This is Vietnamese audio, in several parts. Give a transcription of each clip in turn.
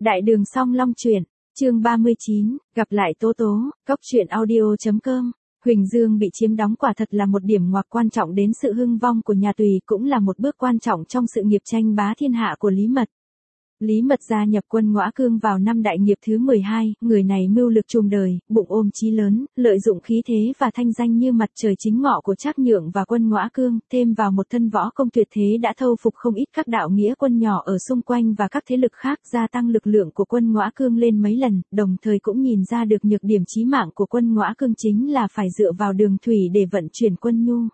Đại đường Song Long truyện, chương 39, gặp lại Tố Tố, cốc truyện audio.com. Huỳnh Dương bị chiếm đóng quả thật là một điểm ngoặc quan trọng đến sự hưng vong của nhà Tùy, cũng là một bước quan trọng trong sự nghiệp tranh bá thiên hạ của Lý Mật. Lý Mật gia nhập quân Ngõa Cương vào năm đại nghiệp thứ 12, người này mưu lược trùm đời, bụng ôm chí lớn, lợi dụng khí thế và thanh danh như mặt trời chính ngọ của Trác Nhượng và quân Ngõa Cương, thêm vào một thân võ công tuyệt thế đã thâu phục không ít các đạo nghĩa quân nhỏ ở xung quanh và các thế lực khác, gia tăng lực lượng của quân Ngõa Cương lên mấy lần, đồng thời cũng nhìn ra được nhược điểm chí mạng của quân Ngõa Cương chính là phải dựa vào đường thủy để vận chuyển quân nhu.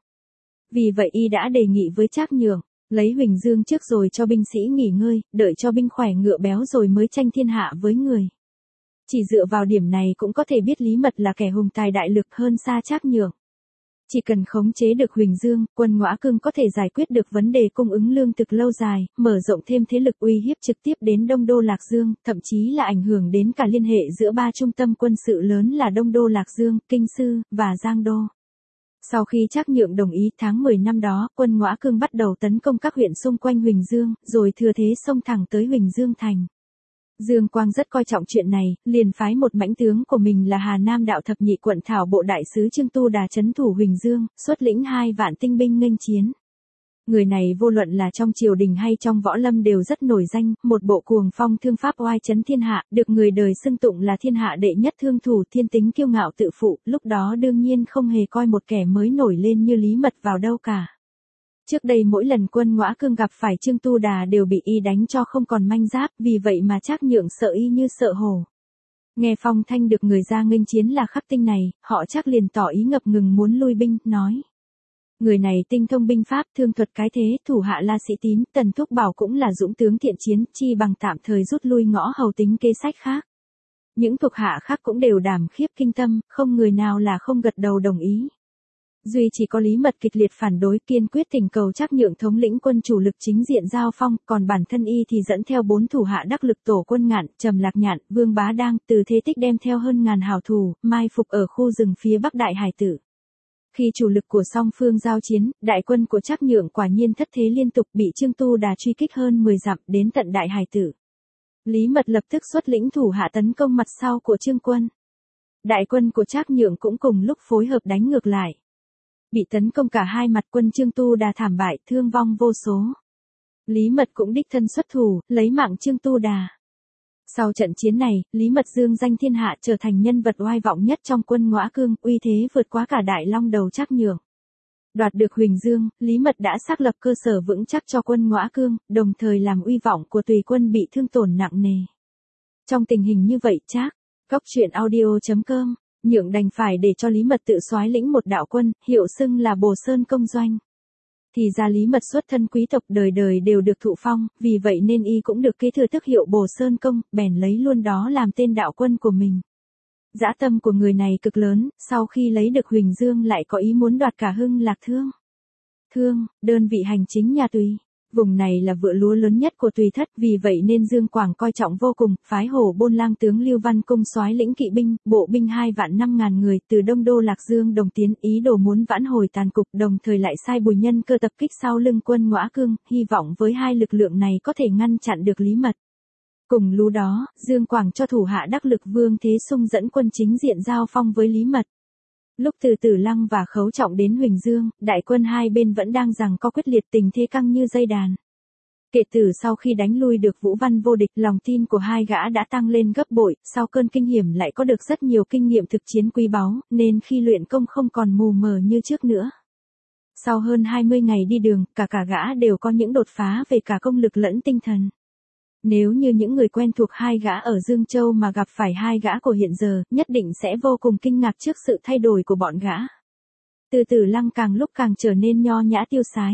Vì vậy y đã đề nghị với Trác Nhượng, lấy Huỳnh Dương trước rồi cho binh sĩ nghỉ ngơi, đợi cho binh khỏe ngựa béo rồi mới tranh thiên hạ với người. Chỉ dựa vào điểm này cũng có thể biết Lý Mật là kẻ hùng tài đại lực hơn xa Trác Nhượng. Chỉ cần khống chế được Huỳnh Dương, quân Ngõa Cương có thể giải quyết được vấn đề cung ứng lương thực lâu dài, mở rộng thêm thế lực uy hiếp trực tiếp đến Đông Đô Lạc Dương, thậm chí là ảnh hưởng đến cả liên hệ giữa ba trung tâm quân sự lớn là Đông Đô Lạc Dương, Kinh Sư, và Giang Đô. Sau khi Trác Nhượng đồng ý, tháng 10 năm đó, quân Ngõa Cương bắt đầu tấn công các huyện xung quanh Huỳnh Dương, rồi thừa thế xông thẳng tới Huỳnh Dương thành. Dương Quang rất coi trọng chuyện này, liền phái một mãnh tướng của mình là Hà Nam đạo thập nhị quận thảo bộ đại sứ Trương Tu Đà trấn thủ Huỳnh Dương, xuất lĩnh 2 vạn tinh binh nghênh chiến. Người này vô luận là trong triều đình hay trong võ lâm đều rất nổi danh, một bộ cuồng phong thương pháp oai chấn thiên hạ, được người đời xưng tụng là thiên hạ đệ nhất thương thủ, thiên tính kiêu ngạo tự phụ, lúc đó đương nhiên không hề coi một kẻ mới nổi lên như Lý Mật vào đâu cả. Trước đây mỗi lần quân Ngõa Cương gặp phải Trương Tu Đà đều bị y đánh cho không còn manh giáp, vì vậy mà Trác Nhượng sợ y như sợ hổ. Nghe phong thanh được người ra nghênh chiến là Khắc Tinh này, họ Trác liền tỏ ý ngập ngừng muốn lui binh, nói. Người này tinh thông binh pháp, thương thuật cái thế, thủ hạ là Sĩ Tín, Tần Thúc Bảo cũng là dũng tướng thiện chiến, chi bằng tạm thời rút lui Ngõ Hầu tính kế sách khác. Những thuộc hạ khác cũng đều đảm khiếp kinh tâm, không người nào là không gật đầu đồng ý. Duy chỉ có Lý Mật kịch liệt phản đối, kiên quyết thỉnh cầu Trác Nhượng thống lĩnh quân chủ lực chính diện giao phong, còn bản thân y thì dẫn theo 4 thủ hạ đắc lực Tổ Quân Ngạn, Trầm Lạc Nhạn, Vương Bá Đang, Từ Thế Tích đem theo hơn ngàn hảo thủ, mai phục ở khu rừng phía bắc Đại Hải Tử. Khi chủ lực của song phương giao chiến, đại quân của Trác Nhượng quả nhiên thất thế liên tục, bị Trương Tu Đà truy kích hơn 10 dặm đến tận Đại Hải Tử. Lý Mật lập tức xuất lĩnh thủ hạ tấn công mặt sau của Trương quân. Đại quân của Trác Nhượng cũng cùng lúc phối hợp đánh ngược lại. Bị tấn công cả hai mặt, quân Trương Tu Đà thảm bại, thương vong vô số. Lý Mật cũng đích thân xuất thủ, lấy mạng Trương Tu Đà. Sau trận chiến này, Lý Mật dương danh thiên hạ, trở thành nhân vật oai vọng nhất trong quân Ngõa Cương, uy thế vượt quá cả Đại Long Đầu Trác Nhượng. Đoạt được Huỳnh Dương, Lý Mật đã xác lập cơ sở vững chắc cho quân Ngõa Cương, đồng thời làm uy vọng của Tùy quân bị thương tổn nặng nề. Trong tình hình như vậy, cốc truyện audio.com, Nhượng đành phải để cho Lý Mật tự soái lĩnh một đạo quân, hiệu xưng là Bồ Sơn Công Doanh. Thì ra Lý Mật xuất thân quý tộc, đời đời đều được thụ phong, vì vậy nên y cũng được kế thừa tước hiệu Bồ Sơn Công, bèn lấy luôn đó làm tên đạo quân của mình. Dã tâm của người này cực lớn, sau khi lấy được Huỳnh Dương lại có ý muốn đoạt cả Hưng Lạc Thương, đơn vị hành chính nhà Tùy. Vùng này là vựa lúa lớn nhất của Tùy thất, vì vậy nên Dương Quảng coi trọng vô cùng, phái Hổ Bôn Lang tướng Lưu Văn Cung soái lĩnh kỵ binh, bộ binh 2 vạn 5.000 người từ Đông Đô Lạc Dương đồng tiến, ý đồ muốn vãn hồi tàn cục, đồng thời lại sai Bùi Nhân Cơ tập kích sau lưng quân Ngõa Cương, hy vọng với hai lực lượng này có thể ngăn chặn được Lý Mật. Cùng lúc đó, Dương Quảng cho thủ hạ đắc lực Vương Thế Sung dẫn quân chính diện giao phong với Lý Mật. Lúc từ Tử Lăng và Khấu Trọng đến Huỳnh Dương, đại quân hai bên vẫn đang giằng co quyết liệt, tình thế căng như dây đàn. Kể từ sau khi đánh lui được Vũ Văn vô địch, lòng tin của hai gã đã tăng lên gấp bội, sau cơn kinh hiểm lại có được rất nhiều kinh nghiệm thực chiến quý báu, nên khi luyện công không còn mù mờ như trước nữa. Sau hơn 20 ngày đi đường, cả gã đều có những đột phá về cả công lực lẫn tinh thần. Nếu như những người quen thuộc hai gã ở Dương Châu mà gặp phải hai gã của hiện giờ, nhất định sẽ vô cùng kinh ngạc trước sự thay đổi của bọn gã. Từ Tử Lăng càng lúc càng trở nên nho nhã tiêu sái.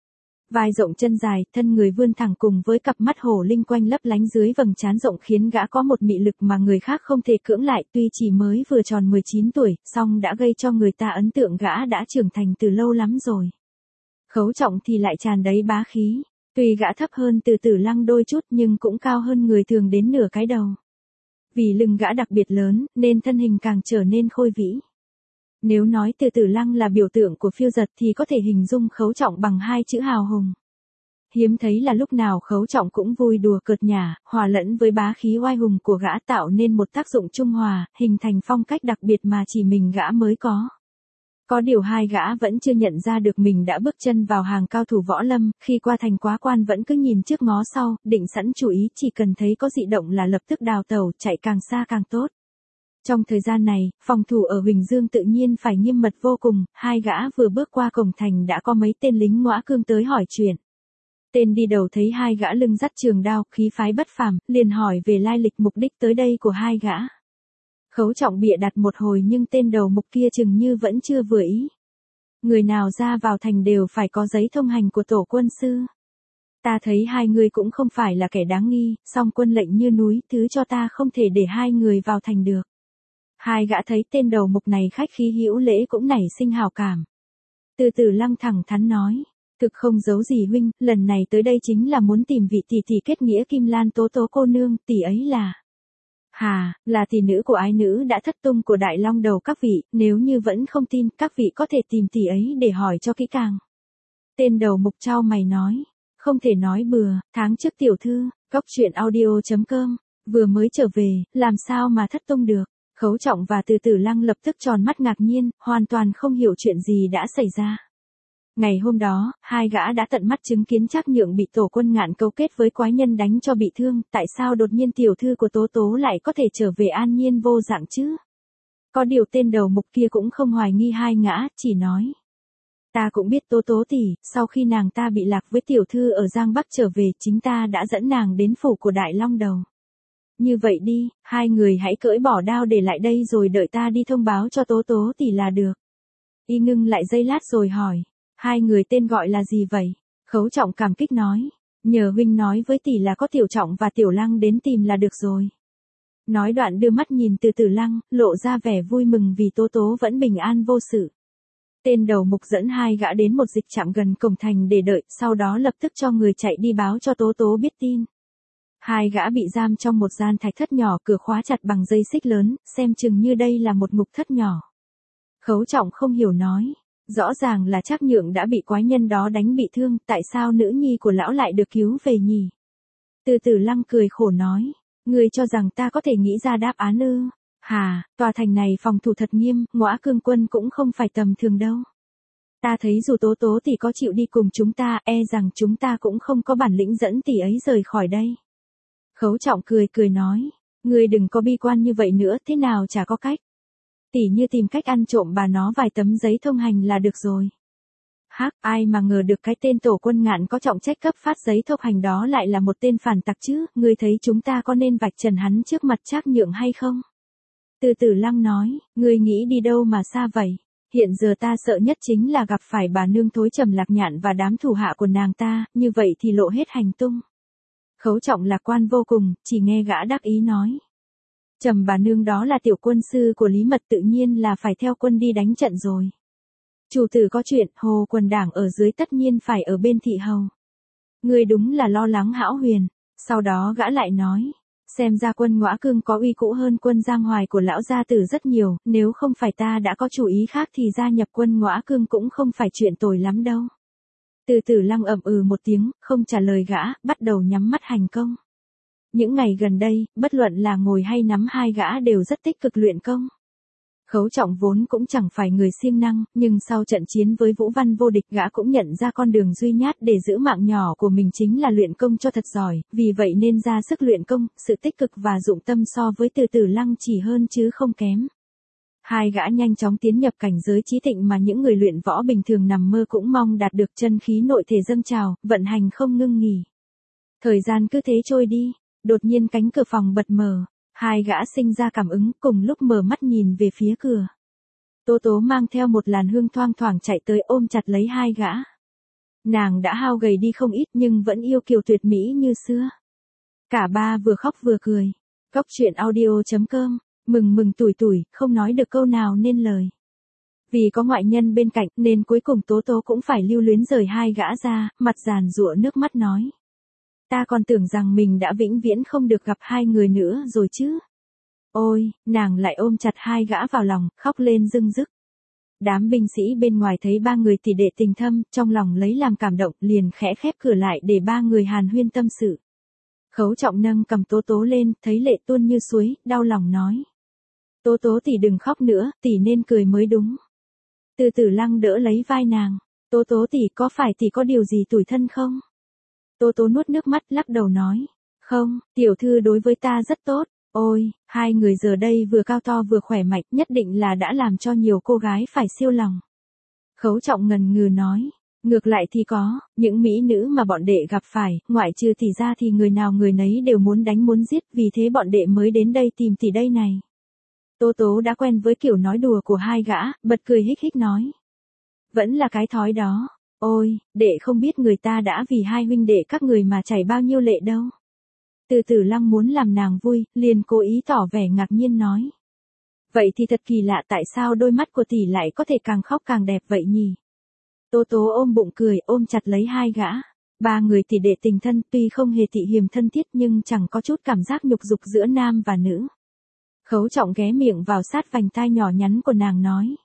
Vai rộng chân dài, thân người vươn thẳng cùng với cặp mắt hổ linh quanh lấp lánh dưới vầng trán rộng khiến gã có một mị lực mà người khác không thể cưỡng lại, tuy chỉ mới vừa tròn 19 tuổi, song đã gây cho người ta ấn tượng gã đã trưởng thành từ lâu lắm rồi. Khấu Trọng thì lại tràn đầy bá khí. Tuy gã thấp hơn Từ Tử Lăng đôi chút nhưng cũng cao hơn người thường đến nửa cái đầu. Vì lưng gã đặc biệt lớn, nên thân hình càng trở nên khôi vĩ. Nếu nói Từ Tử Lăng là biểu tượng của phiêu giật thì có thể hình dung Khấu Trọng bằng 2 chữ hào hùng. Hiếm thấy là lúc nào Khấu Trọng cũng vui đùa cợt nhả, hòa lẫn với bá khí oai hùng của gã tạo nên một tác dụng trung hòa, hình thành phong cách đặc biệt mà chỉ mình gã mới có. Có điều hai gã vẫn chưa nhận ra được mình đã bước chân vào hàng cao thủ võ lâm, khi qua thành Quá Quan vẫn cứ nhìn trước ngó sau, định sẵn chủ ý chỉ cần thấy có dị động là lập tức đào tẩu, chạy càng xa càng tốt. Trong thời gian này, phòng thủ ở Huỳnh Dương tự nhiên phải nghiêm mật vô cùng, hai gã vừa bước qua cổng thành đã có mấy tên lính Ngõa Cương tới hỏi chuyện. Tên đi đầu thấy hai gã lưng dắt trường đao, khí phái bất phàm, liền hỏi về lai lịch mục đích tới đây của hai gã. Khấu Trọng bịa đặt một hồi nhưng tên đầu mục kia chừng như vẫn chưa vừa ý. Người nào ra vào thành đều phải có giấy thông hành của tổ quân sư. Ta thấy hai người cũng không phải là kẻ đáng nghi, song quân lệnh như núi, thứ cho ta không thể để hai người vào thành được. Hai gã thấy tên đầu mục này khách khí hữu lễ cũng nảy sinh hào cảm. Từ Từ Lăng thẳng thắn nói, thực không giấu gì huynh, lần này tới đây chính là muốn tìm vị tỷ tỷ kết nghĩa Kim Lan Tố Tố cô nương, tỷ ấy là... Hà, là tỷ nữ của ái nữ đã thất tung của Đại Long Đầu các vị, nếu như vẫn không tin, các vị có thể tìm tỷ ấy để hỏi cho kỹ càng. Tên đầu mục trao mày nói, không thể nói bừa, tháng trước tiểu thư, góc truyện audio.com, vừa mới trở về, làm sao mà thất tung được. Khấu Trọng và Từ Từ Lăng lập tức tròn mắt ngạc nhiên, hoàn toàn không hiểu chuyện gì đã xảy ra. Ngày hôm đó, hai gã đã tận mắt chứng kiến Trác Nhượng bị tổ quân Ngạn cấu kết với quái nhân đánh cho bị thương, tại sao đột nhiên tiểu thư của Tố Tố lại có thể trở về an nhiên vô dạng chứ? Có điều tên đầu mục kia cũng không hoài nghi hai gã, chỉ nói. Ta cũng biết Tố Tố tỷ, sau khi nàng ta bị lạc với tiểu thư ở Giang Bắc trở về, chính ta đã dẫn nàng đến phủ của Đại Long Đầu. Như vậy đi, hai người hãy cưỡi bỏ đao để lại đây rồi đợi ta đi thông báo cho Tố Tố tỷ là được. Y ngưng lại giây lát rồi hỏi. Hai người tên gọi là gì vậy? Khấu Trọng cảm kích nói. Nhờ huynh nói với tỷ là có Tiểu Trọng và Tiểu Lăng đến tìm là được rồi. Nói đoạn đưa mắt nhìn Từ Từ Lăng, lộ ra vẻ vui mừng vì Tố Tố vẫn bình an vô sự. Tên đầu mục dẫn hai gã đến một dịch trạm gần cổng thành để đợi, sau đó lập tức cho người chạy đi báo cho Tố Tố biết tin. Hai gã bị giam trong một gian thạch thất nhỏ, cửa khóa chặt bằng dây xích lớn, xem chừng như đây là một ngục thất nhỏ. Khấu Trọng không hiểu nói. Rõ ràng là Trác Nhượng đã bị quái nhân đó đánh bị thương, tại sao nữ nhi của lão lại được cứu về nhỉ? Từ Từ Lăng cười khổ nói, ngươi cho rằng ta có thể nghĩ ra đáp án ư? Hà, tòa thành này phòng thủ thật nghiêm, Ngõa Cương quân cũng không phải tầm thường đâu. Ta thấy dù Tố Tố tỷ có chịu đi cùng chúng ta, e rằng chúng ta cũng không có bản lĩnh dẫn tỷ ấy rời khỏi đây. Khấu Trọng cười cười nói, ngươi đừng có bi quan như vậy nữa, thế nào chả có cách. Tỷ như tìm cách ăn trộm bà nó vài tấm giấy thông hành là được rồi. Hắc, ai mà ngờ được cái tên tổ quân Ngạn có trọng trách cấp phát giấy thông hành đó lại là một tên phản tặc chứ, ngươi thấy chúng ta có nên vạch trần hắn trước mặt Trác Nhượng hay không? Từ Từ Lăng nói, ngươi nghĩ đi đâu mà xa vậy? Hiện giờ ta sợ nhất chính là gặp phải bà nương thối Trầm Lạc Nhạn và đám thủ hạ của nàng ta, như vậy thì lộ hết hành tung. Khấu Trọng lạc quan vô cùng, chỉ nghe gã đắc ý nói. Trầm bà nương đó là tiểu quân sư của Lý Mật, tự nhiên là phải theo quân đi đánh trận rồi. Chủ tử có chuyện, Hồ Quần Đảng ở dưới tất nhiên phải ở bên thị hầu. Ngươi đúng là lo lắng hão huyền. Sau đó gã lại nói, xem ra quân Ngõa Cương có uy cũ hơn quân Giang Hoài của lão gia tử rất nhiều, nếu không phải ta đã có chủ ý khác thì gia nhập quân Ngõa Cương cũng không phải chuyện tồi lắm đâu. Từ Từ Lăng ậm ừ một tiếng, không trả lời gã, bắt đầu nhắm mắt hành công. Những ngày gần đây, bất luận là ngồi hay nắm, hai gã đều rất tích cực luyện công. Khấu Trọng vốn cũng chẳng phải người siêng năng, nhưng sau trận chiến với Vũ Văn vô địch, gã cũng nhận ra con đường duy nhất để giữ mạng nhỏ của mình chính là luyện công cho thật giỏi, vì vậy nên ra sức luyện công, sự tích cực và dụng tâm so với Từ Từ Lăng chỉ hơn chứ không kém. Hai gã nhanh chóng tiến nhập cảnh giới chí thịnh mà những người luyện võ bình thường nằm mơ cũng mong đạt được, chân khí nội thể dâng trào, vận hành không ngưng nghỉ. Thời gian cứ thế trôi đi, đột nhiên cánh cửa phòng bật mở, hai gã sinh ra cảm ứng, cùng lúc mở mắt nhìn về phía cửa. Tố Tố mang theo một làn hương thoang thoảng chạy tới ôm chặt lấy hai gã. Nàng đã hao gầy đi không ít nhưng vẫn yêu kiều tuyệt mỹ như xưa. Cả ba vừa khóc vừa cười. Góc truyện audio.com, mừng tủi tủi, không nói được câu nào nên lời. Vì có ngoại nhân bên cạnh nên cuối cùng Tố Tố cũng phải lưu luyến rời hai gã ra, mặt giàn giụa nước mắt nói. Ta còn tưởng rằng mình đã vĩnh viễn không được gặp hai người nữa rồi chứ. Ôi, nàng lại ôm chặt hai gã vào lòng, khóc lên rưng rức. Đám binh sĩ bên ngoài thấy ba người tỷ đệ tình thâm, trong lòng lấy làm cảm động, liền khẽ khép cửa lại để ba người hàn huyên tâm sự. Khấu Trọng nâng cầm Tố Tố lên, thấy lệ tuôn như suối, đau lòng nói. Tố Tố tỷ đừng khóc nữa, tỷ nên cười mới đúng. Từ Tử Lăng đỡ lấy vai nàng. Tố Tố tỷ, có phải tỷ có điều gì tủi thân không? Tố Tố nuốt nước mắt, lắc đầu nói. Không, tiểu thư đối với ta rất tốt. Ôi, hai người giờ đây vừa cao to vừa khỏe mạnh, nhất định là đã làm cho nhiều cô gái phải siêu lòng. Khấu Trọng ngần ngừ nói. Ngược lại thì có, những mỹ nữ mà bọn đệ gặp phải, ngoại trừ tỷ ra thì người nào người nấy đều muốn đánh muốn giết, vì thế bọn đệ mới đến đây tìm tỷ đây này. Tố Tố đã quen với kiểu nói đùa của hai gã, bật cười hích hích nói. Vẫn là cái thói đó. Ôi, đệ không biết người ta đã vì hai huynh đệ các người mà chảy bao nhiêu lệ đâu. Từ Tử Lăng muốn làm nàng vui, liền cố ý tỏ vẻ ngạc nhiên nói. Vậy thì thật kỳ lạ, tại sao đôi mắt của tỷ lại có thể càng khóc càng đẹp vậy nhỉ? Tố Tố ôm bụng cười, ôm chặt lấy hai gã. Ba người tỷ đệ tình thân, tuy không hề tị hiềm thân thiết nhưng chẳng có chút cảm giác nhục dục giữa nam và nữ. Khấu Trọng ghé miệng vào sát vành tai nhỏ nhắn của nàng nói.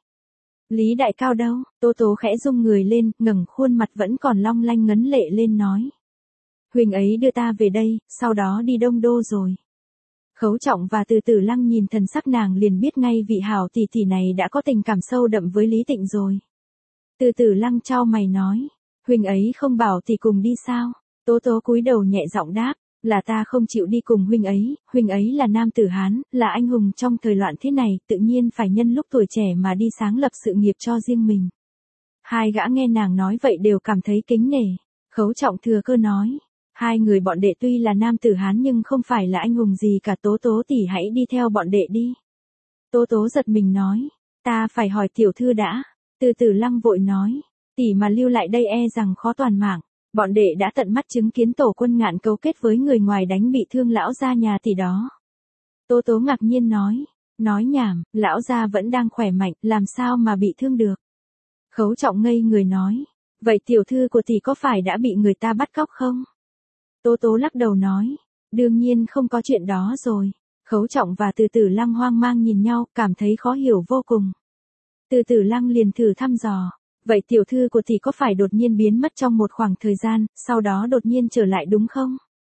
Lý đại cao đâu? Tố Tố khẽ rung người lên, ngẩng khuôn mặt vẫn còn long lanh ngấn lệ lên nói. Huynh ấy đưa ta về đây, sau đó đi Đông Đô rồi. Khấu Trọng và Từ Tử Lăng nhìn thần sắc nàng liền biết ngay vị hảo tỷ tỷ này đã có tình cảm sâu đậm với Lý Tịnh rồi. Từ Tử Lăng chau mày nói. Huynh ấy không bảo tỷ cùng đi sao? Tố Tố cúi đầu nhẹ giọng đáp. Là ta không chịu đi cùng huynh ấy là nam tử Hán, là anh hùng trong thời loạn thế này, tự nhiên phải nhân lúc tuổi trẻ mà đi sáng lập sự nghiệp cho riêng mình. Hai gã nghe nàng nói vậy đều cảm thấy kính nể. Khấu Trọng thừa cơ nói. Hai người bọn đệ tuy là nam tử Hán nhưng không phải là anh hùng gì cả, Tố Tố tỷ hãy đi theo bọn đệ đi. Tố Tố giật mình nói. Ta phải hỏi tiểu thư đã. Từ Tử Lăng vội nói. Tỷ mà lưu lại đây e rằng khó toàn mạng. Bọn đệ đã tận mắt chứng kiến Tổ Quân Ngạn cấu kết với người ngoài đánh bị thương lão gia nhà tỷ đó. Tố Tố ngạc nhiên nói. Nói nhảm, lão gia vẫn đang khỏe mạnh, làm sao mà bị thương được. Khấu Trọng ngây người nói. Vậy tiểu thư của tỷ có phải đã bị người ta bắt cóc không? Tố Tố lắc đầu nói. Đương nhiên không có chuyện đó rồi. Khấu Trọng và Từ Tử Lăng hoang mang nhìn nhau, cảm thấy khó hiểu vô cùng. Từ Tử Lăng liền thử thăm dò. Vậy tiểu thư của tỷ có phải đột nhiên biến mất trong một khoảng thời gian, sau đó đột nhiên trở lại đúng không?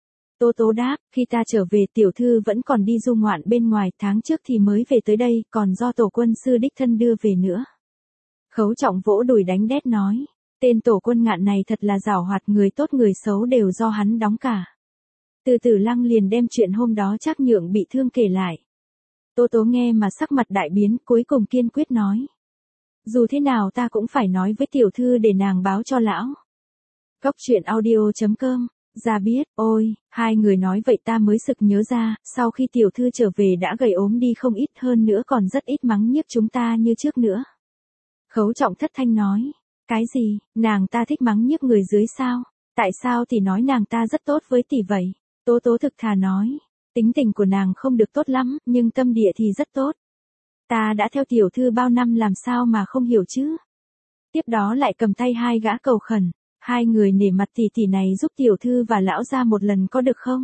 Tố Tố đáp, khi ta trở về tiểu thư vẫn còn đi du ngoạn bên ngoài, tháng trước thì mới về tới đây, còn do Tổ quân sư đích thân đưa về nữa. Khấu Trọng vỗ đùi đánh đét nói, tên Tổ Quân Ngạn này thật là giảo hoạt, người tốt người xấu đều do hắn đóng cả. Từ Tử Lăng liền đem chuyện hôm đó Trác Nhượng bị thương kể lại. Tố Tố nghe mà sắc mặt đại biến, cuối cùng kiên quyết nói. Dù thế nào ta cũng phải nói với tiểu thư để nàng báo cho lão. Cóc truyện audio.com, ra biết, ôi, hai người nói vậy ta mới sực nhớ ra, sau khi tiểu thư trở về đã gầy ốm đi không ít, hơn nữa còn rất ít mắng nhiếc chúng ta như trước nữa. Khấu Trọng thất thanh nói, cái gì, nàng ta thích mắng nhiếc người dưới sao? Tại sao tỷ nói nàng ta rất tốt với tỷ vậy? Tố Tố thực thà nói, tính tình của nàng không được tốt lắm, nhưng tâm địa thì rất tốt. Ta đã theo tiểu thư bao năm làm sao mà không hiểu chứ? Tiếp đó lại cầm tay hai gã cầu khẩn, hai người nể mặt tỷ tỷ này giúp tiểu thư và lão gia một lần có được không?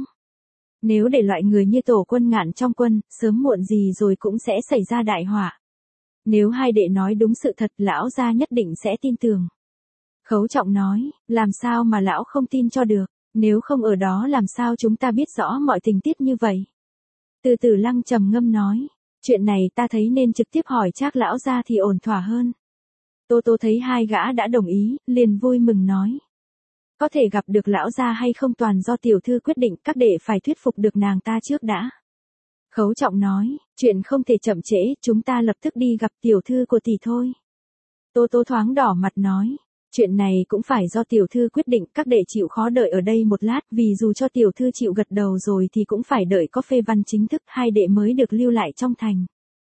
Nếu để loại người như Tổ Quân Ngạn trong quân, sớm muộn gì rồi cũng sẽ xảy ra đại họa. Nếu hai đệ nói đúng sự thật, lão gia nhất định sẽ tin tưởng. Khấu Trọng nói, làm sao mà lão không tin cho được, nếu không ở đó làm sao chúng ta biết rõ mọi tình tiết như vậy? Từ Tử Lăng trầm ngâm nói, chuyện này ta thấy nên trực tiếp hỏi Trác lão gia thì ổn thỏa hơn. Tố Tố thấy hai gã đã đồng ý, liền vui mừng nói. Có thể gặp được lão gia hay không toàn do tiểu thư quyết định, các đệ phải thuyết phục được nàng ta trước đã. Khấu Trọng nói, chuyện không thể chậm trễ, chúng ta lập tức đi gặp tiểu thư của tỷ thôi. Tố Tố thoáng đỏ mặt nói, chuyện này cũng phải do tiểu thư quyết định, các đệ chịu khó đợi ở đây một lát, vì dù cho tiểu thư chịu gật đầu rồi thì cũng phải đợi có phê văn chính thức, hai đệ mới được lưu lại trong thành.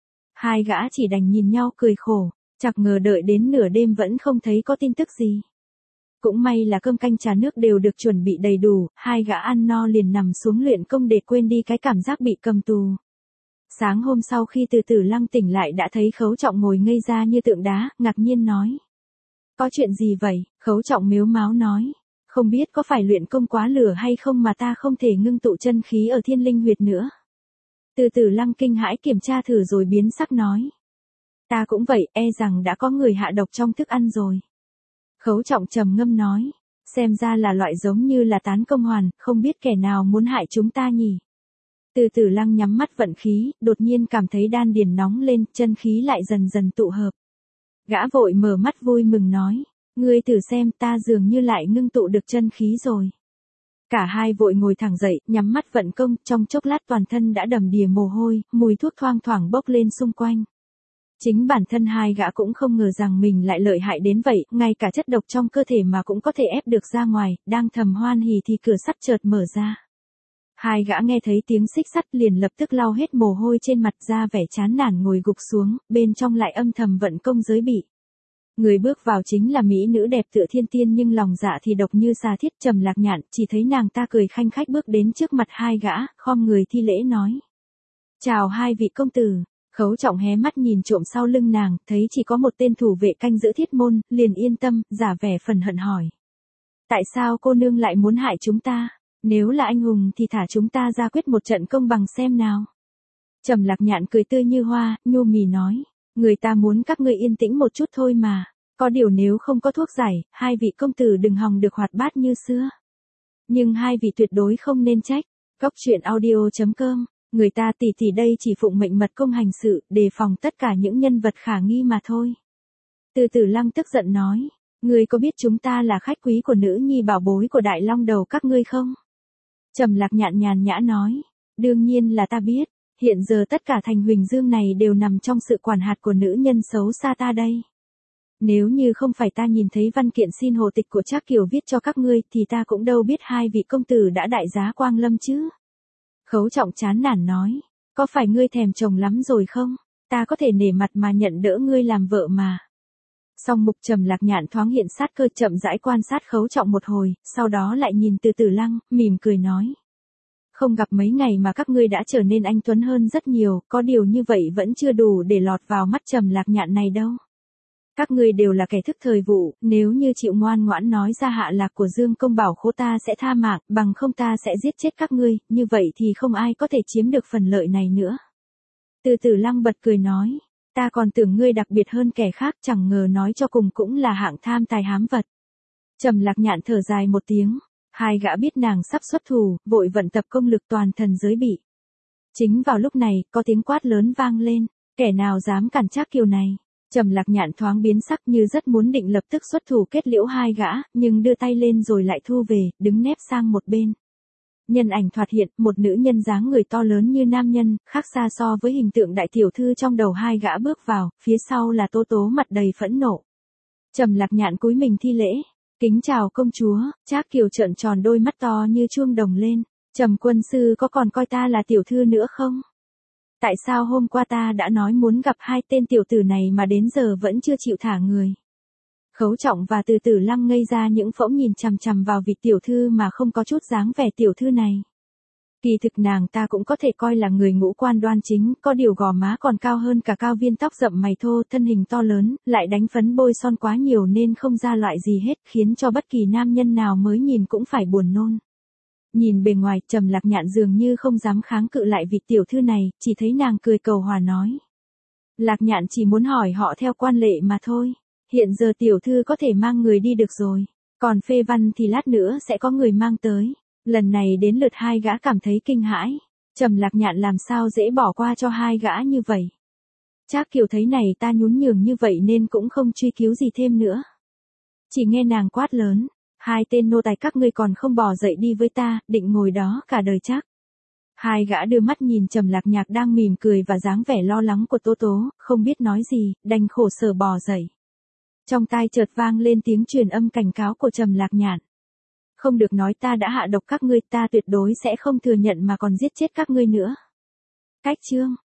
Hai gã chỉ đành nhìn nhau cười khổ, chẳng ngờ đợi đến nửa đêm vẫn không thấy có tin tức gì. Cũng may là cơm canh trà nước đều được chuẩn bị đầy đủ, hai gã ăn no liền nằm xuống luyện công để quên đi cái cảm giác bị cầm tù. Sáng hôm sau khi Từ Tử Lăng tỉnh lại đã thấy Khấu Trọng ngồi ngây ra như tượng đá, ngạc nhiên nói. Có chuyện gì vậy? Khấu Trọng mếu máo nói. Không biết có phải luyện công quá lửa hay không mà ta không thể ngưng tụ chân khí ở Thiên Linh Huyệt nữa. Từ Tử Lăng kinh hãi kiểm tra thử rồi biến sắc nói. Ta cũng vậy, e rằng đã có người hạ độc trong thức ăn rồi. Khấu Trọng trầm ngâm nói, xem ra là loại giống như là tán công hoàn, không biết kẻ nào muốn hại chúng ta nhỉ. Từ Tử Lăng nhắm mắt vận khí, đột nhiên cảm thấy đan điền nóng lên, chân khí lại dần dần tụ hợp. Gã vội mở mắt vui mừng nói, ngươi thử xem, ta dường như lại ngưng tụ được chân khí rồi. Cả hai vội ngồi thẳng dậy, nhắm mắt vận công, trong chốc lát toàn thân đã đầm đìa mồ hôi, mùi thuốc thoang thoảng bốc lên xung quanh. Chính bản thân hai gã cũng không ngờ rằng mình lại lợi hại đến vậy, ngay cả chất độc trong cơ thể mà cũng có thể ép được ra ngoài, đang thầm hoan hỉ thì cửa sắt chợt mở ra. Hai gã nghe thấy tiếng xích sắt liền lập tức lau hết mồ hôi trên mặt ra, vẻ chán nản ngồi gục xuống, bên trong lại âm thầm vận công giới bị. Người bước vào chính là mỹ nữ đẹp tựa thiên tiên nhưng lòng dạ thì độc như xà thiết. Trầm Lạc Nhạn chỉ thấy nàng ta cười khanh khách bước đến trước mặt hai gã, khom người thi lễ nói. Chào hai vị công tử. Khấu Trọng hé mắt nhìn trộm sau lưng nàng, thấy chỉ có một tên thủ vệ canh giữ thiết môn, liền yên tâm, giả vẻ phần hận hỏi. Tại sao cô nương lại muốn hại chúng ta? Nếu là anh hùng thì thả chúng ta ra quyết một trận công bằng xem nào. Trầm Lạc Nhạn cười tươi như hoa, nhu mì nói. Người ta muốn các ngươi yên tĩnh một chút thôi mà. Có điều nếu không có thuốc giải, hai vị công tử đừng hòng được hoạt bát như xưa. Nhưng hai vị tuyệt đối không nên trách. Góc truyện audio.com. Người ta tỷ đây chỉ phụng mệnh mật công hành sự, đề phòng tất cả những nhân vật khả nghi mà thôi. Từ Tử Lăng tức giận nói. Ngươi có biết chúng ta là khách quý của nữ nhi bảo bối của Đại Long Đầu các ngươi không? Trầm Lạc Nhạn nhàn nhã nói. Đương nhiên là ta biết. Hiện giờ tất cả thành Huỳnh Dương này đều nằm trong sự quản hạt của nữ nhân xấu xa ta đây. Nếu như không phải ta nhìn thấy văn kiện xin hồ tịch của Trác Kiều viết cho các ngươi thì ta cũng đâu biết hai vị công tử đã đại giá quang lâm chứ. Khấu Trọng chán nản nói. Có phải ngươi thèm chồng lắm rồi không? Ta có thể nể mặt mà nhận đỡ ngươi làm vợ mà. Song mục Trầm Lạc Nhạn thoáng hiện sát cơ, chậm rãi quan sát Khấu Trọng một hồi, sau đó lại nhìn Từ Tử Lăng, mỉm cười nói. Không gặp mấy ngày mà các ngươi đã trở nên anh tuấn hơn rất nhiều, có điều như vậy vẫn chưa đủ để lọt vào mắt Trầm Lạc Nhạn này đâu. Các ngươi đều là kẻ thức thời vụ, nếu như chịu ngoan ngoãn nói ra hạ lạc của Dương Công Bảo Khố ta sẽ tha mạng, bằng không ta sẽ giết chết các ngươi, như vậy thì không ai có thể chiếm được phần lợi này nữa. Từ Tử Lăng bật cười nói, ta còn tưởng ngươi đặc biệt hơn kẻ khác, chẳng ngờ nói cho cùng cũng là hạng tham tài hám vật. Trầm Lạc Nhạn thở dài một tiếng. Hai gã biết nàng sắp xuất thủ, vội vận tập công lực toàn thần giới bị. Chính vào lúc này, có tiếng quát lớn vang lên, kẻ nào dám cản Trác Kiều này. Trầm Lạc Nhạn thoáng biến sắc như rất muốn định lập tức xuất thủ kết liễu hai gã, nhưng đưa tay lên rồi lại thu về, đứng nép sang một bên. Nhân ảnh thoạt hiện, một nữ nhân dáng người to lớn như nam nhân, khác xa so với hình tượng đại tiểu thư trong đầu hai gã bước vào, phía sau là Tố Tố mặt đầy phẫn nộ. Trầm Lạc Nhạn cúi mình thi lễ. Kính chào công chúa. Trác Kiều trợn tròn đôi mắt to như chuông đồng lên. Trầm quân sư có còn coi ta là tiểu thư nữa không? Tại sao hôm qua ta đã nói muốn gặp hai tên tiểu tử này mà đến giờ vẫn chưa chịu thả người? Khấu Trọng và Từ Tử Lăng ngây ra những phỗng nhìn chằm chằm vào vị tiểu thư mà không có chút dáng vẻ tiểu thư này. Kỳ thực nàng ta cũng có thể coi là người ngũ quan đoan chính, có điều gò má còn cao hơn cả cao viên tóc rậm mày thô, thân hình to lớn, lại đánh phấn bôi son quá nhiều nên không ra loại gì hết, khiến cho bất kỳ nam nhân nào mới nhìn cũng phải buồn nôn. Nhìn bề ngoài, Trầm Lạc Nhạn dường như không dám kháng cự lại vị tiểu thư này, chỉ thấy nàng cười cầu hòa nói. Lạc Nhạn chỉ muốn hỏi họ theo quan lệ mà thôi, hiện giờ tiểu thư có thể mang người đi được rồi, còn phê văn thì lát nữa sẽ có người mang tới. Lần này đến lượt hai gã cảm thấy kinh hãi. Trầm Lạc Nhạn làm sao dễ bỏ qua cho hai gã như vậy. Trác Kiều thấy này ta nhún nhường như vậy nên cũng không truy cứu gì thêm nữa. Chỉ nghe nàng quát lớn. Hai tên nô tài các ngươi còn không bò dậy đi với ta, định ngồi đó cả đời chắc. Hai gã đưa mắt nhìn Trầm Lạc Nhạn đang mỉm cười và dáng vẻ lo lắng của Tố Tố, không biết nói gì, đành khổ sở bò dậy. Trong tai chợt vang lên tiếng truyền âm cảnh cáo của Trầm Lạc Nhạn. Không được nói ta đã hạ độc các ngươi, ta tuyệt đối sẽ không thừa nhận mà còn giết chết các ngươi nữa. Cách chương